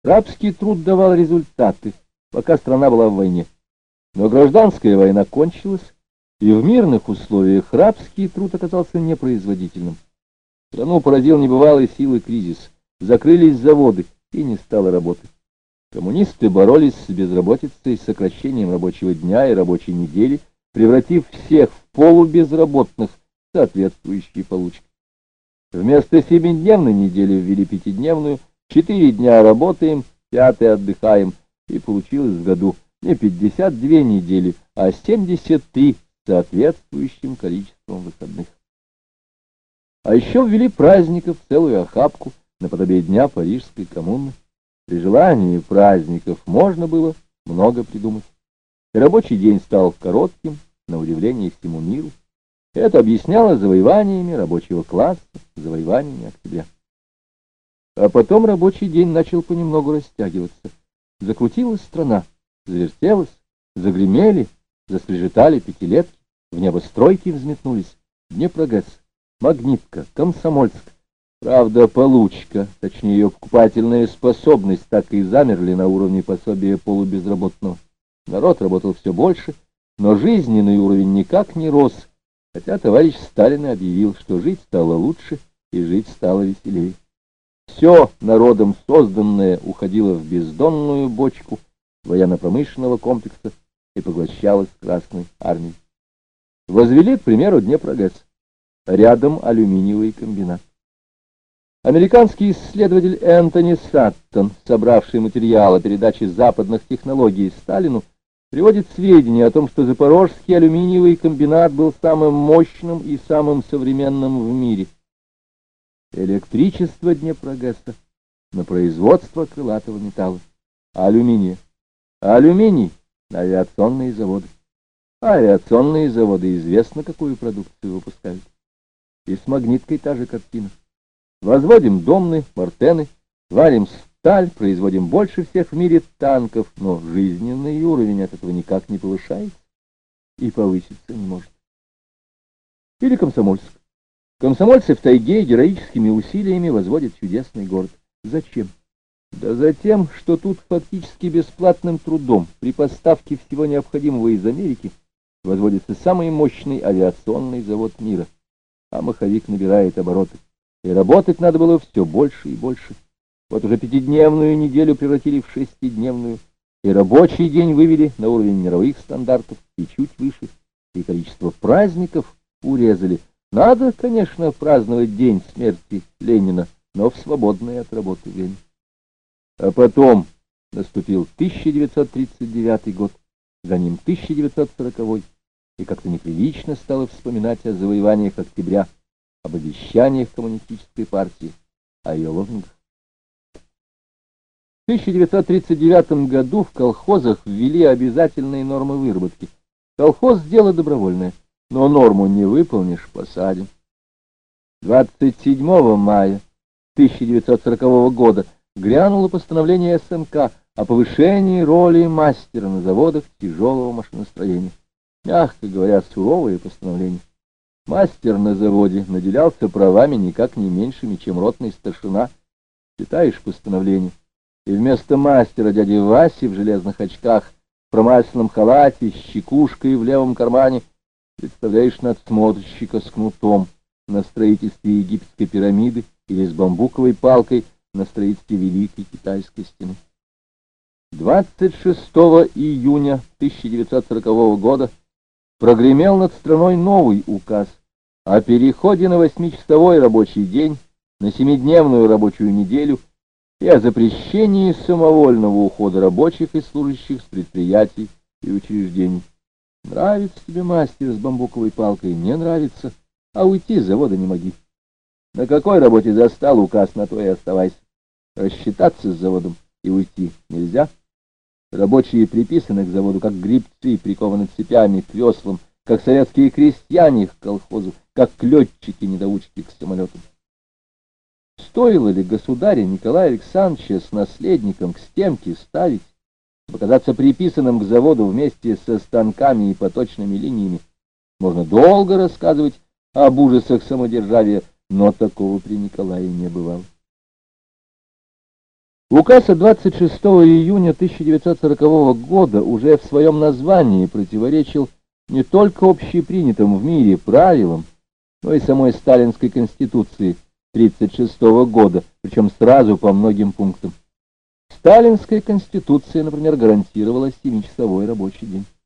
Рабский труд давал результаты, пока страна была в войне. Но гражданская война кончилась, и в мирных условиях рабский труд оказался непроизводительным. Страну поразил небывалой силы кризис. Закрылись заводы, и не стало работы. Коммунисты боролись с безработицей, с сокращением рабочего дня и рабочей недели, превратив всех в полубезработных, соответствующие получки. Вместо 7-дневной недели ввели 5-дневную, 4 дня работаем, 5-й отдыхаем, и получилось в году не 52 недели, а 73 с соответствующим количеством выходных. А еще ввели праздников целую охапку, наподобие дня Парижской коммуны. При желании праздников можно было много придумать. И рабочий день стал коротким, на удивление всему миру. Это объясняло завоеваниями рабочего класса, завоеваниями октября. А потом рабочий день начал понемногу растягиваться. Закрутилась страна, завертелась, загремели, заскрежетали пятилетки, в небо стройки взметнулись, Днепрогэс, Магнитка, Комсомольск. Правда, получка, точнее ее покупательная способность, так и замерли на уровне пособия полубезработного. Народ работал все больше, но жизненный уровень никак не рос, хотя товарищ Сталин объявил, что жить стало лучше и жить стало веселее. Все народом созданное уходило в бездонную бочку военно-промышленного комплекса и поглощалось Красной армией. Возвели, к примеру, Днепрогэс. Рядом алюминиевый комбинат. Американский исследователь Энтони Саттон, собравший материал о передаче западных технологий Сталину, приводит сведения о том, что Запорожский алюминиевый комбинат был самым мощным и самым современным в мире. Электричество Днепрогэса на производство крылатого металла, алюминия. Алюминий на авиационные заводы. А авиационные заводы известно, какую продукцию выпускают. И с Магниткой та же картина. Возводим домны, мортены, варим сталь, производим больше всех в мире танков, но жизненный уровень от этого никак не повышается и повыситься не может. Или Комсомольск. Комсомольцы в тайге героическими усилиями возводят чудесный город. Зачем? Да затем, что тут фактически бесплатным трудом при поставке всего необходимого из Америки возводится самый мощный авиационный завод мира, а маховик набирает обороты. И работать надо было все больше и больше. Вот уже 5-дневную неделю превратили в 6-дневную, и рабочий день вывели на уровень мировых стандартов и чуть выше, и количество праздников урезали. Надо, конечно, праздновать день смерти Ленина, но в свободное от работы время. А потом наступил 1939 год, за ним 1940, и как-то неприлично стало вспоминать о завоеваниях октября, об обещаниях коммунистической партии, о ее лозунгах. В 1939 году в колхозах ввели обязательные нормы выработки. Колхоз — дело добровольное, но норму не выполнишь — посадим. 27 мая 1940 года грянуло постановление СНК о повышении роли мастера на заводах тяжелого машиностроения. Мягко говоря, суровое постановление. Мастер на заводе наделялся правами никак не меньшими, чем ротный старшина. Читаешь постановление, и вместо мастера дяди Васи в железных очках, в промасленном халате, с чекушкой в левом кармане, представляешь надсмотрщика с кнутом на строительстве египетской пирамиды или с бамбуковой палкой на строительстве Великой Китайской стены. 26 июня 1940 года прогремел над страной новый указ о переходе на 8-часовой рабочий день, на 7-дневную рабочую неделю и о запрещении самовольного ухода рабочих и служащих с предприятий и учреждений. Нравится тебе мастер с бамбуковой палкой? Не нравится, а уйти с завода не моги. На какой работе застал указ, на то и оставайся. Рассчитаться с заводом и уйти нельзя. Рабочие приписаны к заводу, как гребцы, прикованы цепями к веслам, как советские крестьяне к колхозу, как летчики-недоучки к самолетам. Стоило ли государя Николая Александровича с наследником к стенке ставить, показаться приписанным к заводу вместе со станками и поточными линиями? Можно долго рассказывать об ужасах самодержавия, но такого при Николае не бывало. Указ от 26 июня 1940 года уже в своем названии противоречил не только общепринятым в мире правилам, но и самой Сталинской Конституции 1936 года, причем сразу по многим пунктам. Сталинская Конституция, например, гарантировала 7-часовой рабочий день.